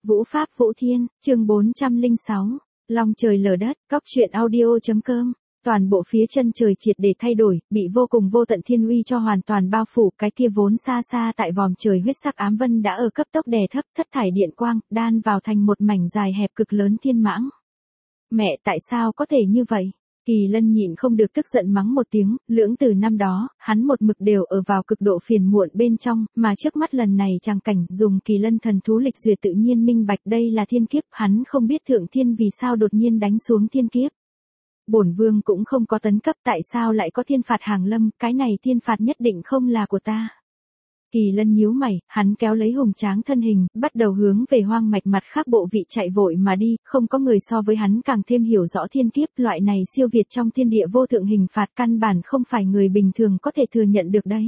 Vũ Pháp Vũ Thiên, chương 406, Long trời lở đất, Cóc truyện audio.com. Toàn bộ phía chân trời triệt để thay đổi, bị vô cùng vô tận thiên uy cho hoàn toàn bao phủ, cái kia vốn xa xa tại vòm trời huyết sắc ám vân đã ở cấp tốc đè thấp, thất thải điện quang, đan vào thành một mảnh dài hẹp cực lớn thiên mãng. Mẹ, tại sao có thể như vậy? Kỳ Lân nhịn không được tức giận mắng một tiếng, lưỡng từ năm đó, hắn một mực đều ở vào cực độ phiền muộn bên trong, mà trước mắt lần này tràng cảnh dùng Kỳ Lân thần thú lịch duyệt tự nhiên minh bạch đây là thiên kiếp, hắn không biết thượng thiên vì sao đột nhiên đánh xuống thiên kiếp. Bổn vương cũng không có tấn cấp, tại sao lại có thiên phạt hàng lâm, cái này thiên phạt nhất định không là của ta. Kỳ Lân nhíu mày, hắn kéo lấy hùng tráng thân hình, bắt đầu hướng về hoang mạch mặt khác bộ vị chạy vội mà đi, không có người so với hắn càng thêm hiểu rõ thiên kiếp, loại này siêu việt trong thiên địa vô thượng hình phạt căn bản không phải người bình thường có thể thừa nhận được đấy.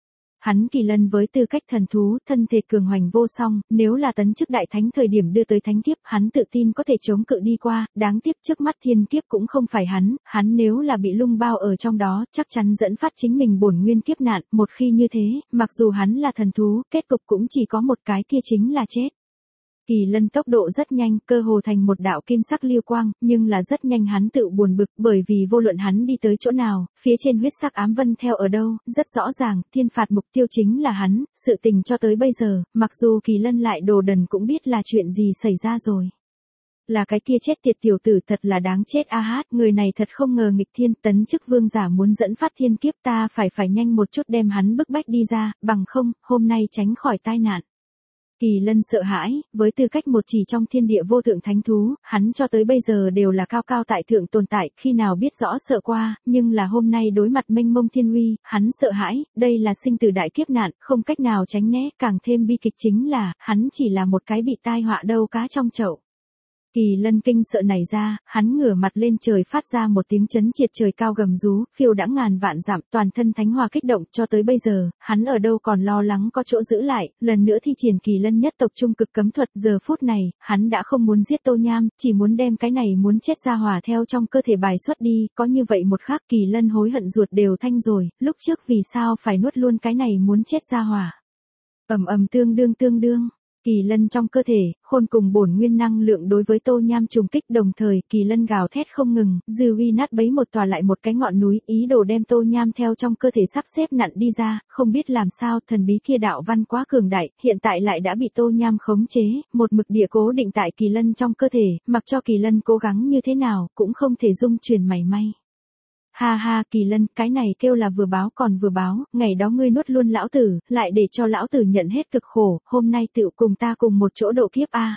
Hắn Kỳ Lân với tư cách thần thú, thân thể cường hoành vô song, nếu là tấn chức đại thánh thời điểm đưa tới thánh kiếp, hắn tự tin có thể chống cự đi qua, đáng tiếc trước mắt thiên kiếp cũng không phải hắn nếu là bị lung bao ở trong đó, chắc chắn dẫn phát chính mình bổn nguyên kiếp nạn, một khi như thế, mặc dù hắn là thần thú, kết cục cũng chỉ có một cái kia chính là chết. Kỳ Lân tốc độ rất nhanh, cơ hồ thành một đạo kim sắc lưu quang, nhưng là rất nhanh hắn tự buồn bực, bởi vì vô luận hắn đi tới chỗ nào, phía trên huyết sắc ám vân theo ở đâu, rất rõ ràng, thiên phạt mục tiêu chính là hắn, sự tình cho tới bây giờ, mặc dù Kỳ Lân lại đồ đần cũng biết là chuyện gì xảy ra rồi. Là cái kia chết tiệt tiểu tử thật là đáng chết a hát, người này thật không ngờ nghịch thiên, tấn chức vương giả muốn dẫn phát thiên kiếp, ta phải nhanh một chút đem hắn bức bách đi ra, bằng không, hôm nay tránh khỏi tai nạn. Kỳ Lân sợ hãi, với tư cách một chỉ trong thiên địa vô thượng thánh thú, hắn cho tới bây giờ đều là cao cao tại thượng tồn tại, khi nào biết rõ sợ qua, nhưng là hôm nay đối mặt mênh mông thiên uy, hắn sợ hãi, đây là sinh tử đại kiếp nạn, không cách nào tránh né, càng thêm bi kịch chính là, hắn chỉ là một cái bị tai họa đâu cá trong chậu. Kỳ Lân kinh sợ nảy ra, hắn ngửa mặt lên trời phát ra một tiếng chấn triệt trời cao gầm rú, phiêu đãng ngàn vạn dặm, toàn thân thánh hoa kích động, cho tới bây giờ, hắn ở đâu còn lo lắng có chỗ giữ lại, lần nữa thi triển Kỳ Lân nhất tộc trung cực cấm thuật, giờ phút này, hắn đã không muốn giết Tô Nham, chỉ muốn đem cái này muốn chết ra hỏa theo trong cơ thể bài xuất đi, có như vậy một khắc Kỳ Lân hối hận ruột đều thanh rồi, lúc trước vì sao phải nuốt luôn cái này muốn chết ra hỏa. Ầm ầm tương đương. Kỳ Lân trong cơ thể, khôn cùng bổn nguyên năng lượng đối với Tô Nham trùng kích đồng thời, Kỳ Lân gào thét không ngừng, dư uy nát bấy một tòa lại một cái ngọn núi, ý đồ đem Tô Nham theo trong cơ thể sắp xếp nặn đi ra, không biết làm sao, thần bí kia đạo văn quá cường đại, hiện tại lại đã bị Tô Nham khống chế, một mực địa cố định tại Kỳ Lân trong cơ thể, mặc cho Kỳ Lân cố gắng như thế nào, cũng không thể dung chuyển mảy may. Ha ha, Kỳ Lân, cái này kêu là vừa báo còn vừa báo, ngày đó ngươi nuốt luôn lão tử, lại để cho lão tử nhận hết cực khổ, hôm nay tựu cùng ta cùng một chỗ độ kiếp a.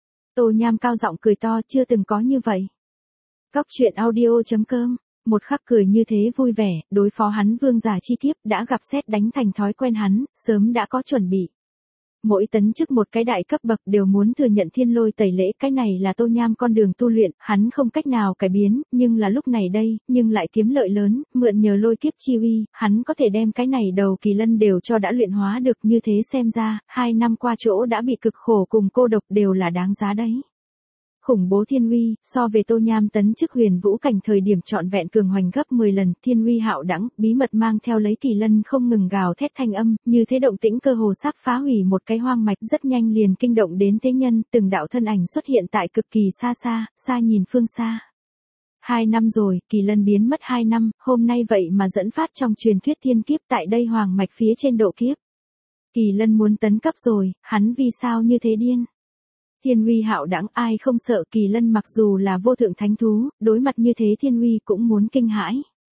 Tô Nham cao giọng cười to, chưa từng có như vậy. Cóc truyện audio.com, một khắc cười như thế vui vẻ, đối phó hắn vương giả chi kiếp, đã gặp sét đánh thành thói quen hắn, sớm đã có chuẩn bị. Mỗi tấn chức một cái đại cấp bậc đều muốn thừa nhận thiên lôi tẩy lễ, cái này là Tô Nham con đường tu luyện, hắn không cách nào cải biến, nhưng là lúc này đây, nhưng lại kiếm lợi lớn, mượn nhờ lôi kiếp chi uy, hắn có thể đem cái này đầu Kỳ Lân đều cho đã luyện hóa được, như thế xem ra, 2 năm qua chỗ đã bị cực khổ cùng cô độc đều là đáng giá đấy. Khủng bố thiên uy, so về Tô Nham tấn chức huyền vũ cảnh thời điểm trọn vẹn cường hoành gấp 10 lần, thiên uy hạo đẳng, bí mật mang theo lấy Kỳ Lân không ngừng gào thét thanh âm, như thế động tĩnh cơ hồ sắp phá hủy một cái hoang mạch, rất nhanh liền kinh động đến thế nhân, từng đạo thân ảnh xuất hiện tại cực kỳ xa nhìn phương xa. 2 năm rồi, Kỳ Lân biến mất 2 năm, hôm nay vậy mà dẫn phát trong truyền thuyết thiên kiếp tại đây hoàng mạch phía trên độ kiếp. Kỳ Lân muốn tấn cấp rồi, hắn vì sao như thế điên? Thiên uy hạo đẳng, ai không sợ, Kỳ Lân mặc dù là vô thượng thánh thú, đối mặt như thế thiên uy cũng muốn kinh hãi.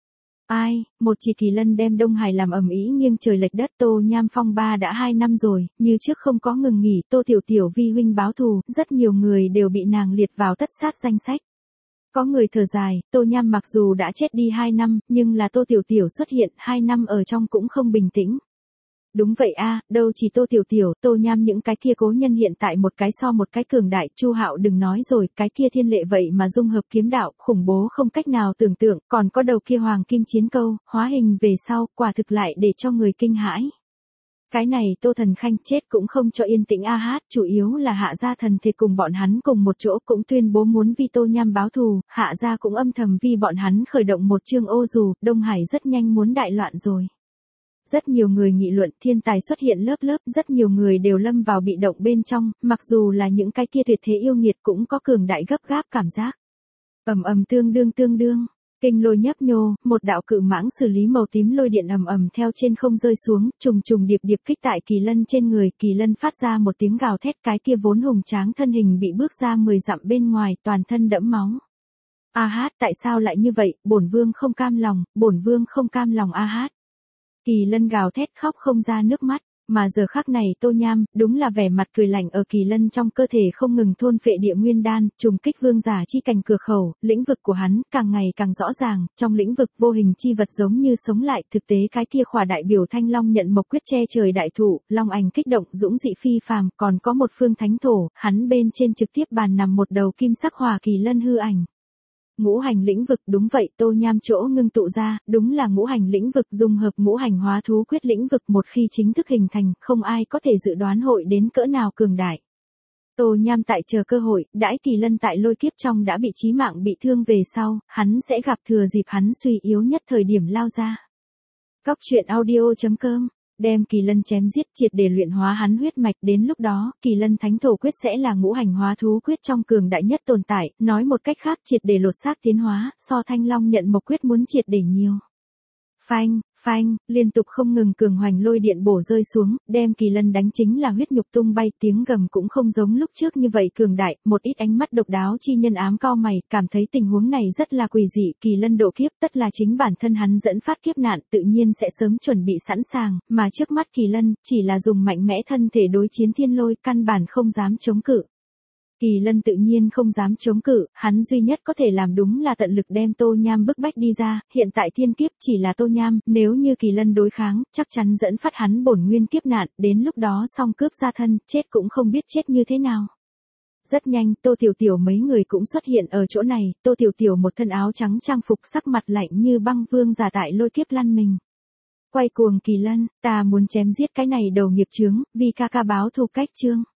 Ai, một chỉ Kỳ Lân đem Đông Hải làm ầm ĩ nghiêng trời lệch đất, Tô Nham phong ba đã 2 năm rồi, như trước không có ngừng nghỉ, Tô Tiểu vi huynh báo thù, rất nhiều người đều bị nàng liệt vào tất sát danh sách. Có người thở dài, Tô Nham mặc dù đã chết đi 2 năm, nhưng là Tô Tiểu xuất hiện 2 năm ở trong cũng không bình tĩnh. Đúng vậy a, đâu chỉ Tô Tiểu, Tô Nham những cái kia cố nhân hiện tại một cái so một cái cường đại, Chu Hạo đừng nói rồi, cái kia thiên lệ vậy mà dung hợp kiếm đạo, khủng bố không cách nào tưởng tượng, còn có đầu kia hoàng kim chiến câu, hóa hình về sau, quả thực lại để cho người kinh hãi. Cái này Tô Thần Khanh chết cũng không cho yên tĩnh a hát, chủ yếu là Hạ gia thần thì cùng bọn hắn cùng một chỗ cũng tuyên bố muốn vì Tô Nham báo thù, Hạ gia cũng âm thầm vì bọn hắn khởi động một chương ô dù, Đông Hải rất nhanh muốn đại loạn rồi. Rất nhiều người nghị luận thiên tài xuất hiện lớp lớp, rất nhiều người đều lâm vào bị động bên trong, mặc dù là những cái kia tuyệt thế yêu nghiệt cũng có cường đại gấp gáp cảm giác. Ầm ầm tương đương. Kinh lôi nhấp nhô, một đạo cự mãng xử lý màu tím lôi điện ầm ầm theo trên không rơi xuống, trùng điệp kích tại Kỳ Lân trên người, Kỳ Lân phát ra một tiếng gào thét, cái kia vốn hùng tráng thân hình bị bước ra 10 dặm bên ngoài, toàn thân đẫm máu. A hát, tại sao lại như vậy, bổn vương không cam lòng a hát. Kỳ Lân gào thét khóc không ra nước mắt, mà giờ khắc này Tô Nham, đúng là vẻ mặt cười lạnh ở Kỳ Lân trong cơ thể không ngừng thôn phệ địa nguyên đan, trùng kích vương giả chi cảnh cửa khẩu, lĩnh vực của hắn càng ngày càng rõ ràng, trong lĩnh vực vô hình chi vật giống như sống lại, thực tế cái kia khỏa đại biểu Thanh Long nhận mộc quyết che trời đại thụ, long ảnh kích động, dũng dị phi phàm, còn có một phương thánh thổ, hắn bên trên trực tiếp bàn nằm một đầu kim sắc hỏa Kỳ Lân hư ảnh. Ngũ hành lĩnh vực, đúng vậy, Tô Nham chỗ ngưng tụ ra, đúng là ngũ hành lĩnh vực, dung hợp ngũ hành hóa thú quyết lĩnh vực, một khi chính thức hình thành, không ai có thể dự đoán hội đến cỡ nào cường đại. Tô Nham tại chờ cơ hội, đãi Kỳ Lân tại lôi kiếp trong đã bị chí mạng bị thương về sau, hắn sẽ gặp thừa dịp hắn suy yếu nhất thời điểm lao ra. Cóc truyện audio.com đem Kỳ Lân chém giết, triệt để luyện hóa hắn huyết mạch, đến lúc đó, Kỳ Lân Thánh Thổ quyết sẽ là ngũ hành hóa thú quyết trong cường đại nhất tồn tại, nói một cách khác, triệt để lột xác tiến hóa, so Thanh Long nhận mộc quyết muốn triệt để nhiều. Phanh, liên tục không ngừng cường hoành lôi điện bổ rơi xuống, đem Kỳ Lân đánh chính là huyết nhục tung bay, tiếng gầm cũng không giống lúc trước như vậy cường đại, một ít ánh mắt độc đáo chi nhân ám cau mày, cảm thấy tình huống này rất là quỷ dị, Kỳ Lân độ kiếp tất là chính bản thân hắn dẫn phát kiếp nạn, tự nhiên sẽ sớm chuẩn bị sẵn sàng, mà trước mắt Kỳ Lân chỉ là dùng mạnh mẽ thân thể đối chiến thiên lôi, căn bản không dám chống cự. Kỳ Lân tự nhiên không dám chống cự, hắn duy nhất có thể làm đúng là tận lực đem Tô Nham bức bách đi ra, hiện tại thiên kiếp chỉ là Tô Nham, nếu như Kỳ Lân đối kháng, chắc chắn dẫn phát hắn bổn nguyên kiếp nạn, đến lúc đó song cướp ra thân, chết cũng không biết chết như thế nào. Rất nhanh, Tô Tiểu Tiểu mấy người cũng xuất hiện ở chỗ này, Tô Tiểu Tiểu một thân áo trắng trang phục, sắc mặt lạnh như băng, vương giả tại lôi kiếp lăn mình. Quay cuồng Kỳ Lân, ta muốn chém giết cái này đầu nghiệp chướng, vì ca ca báo thù cách chương.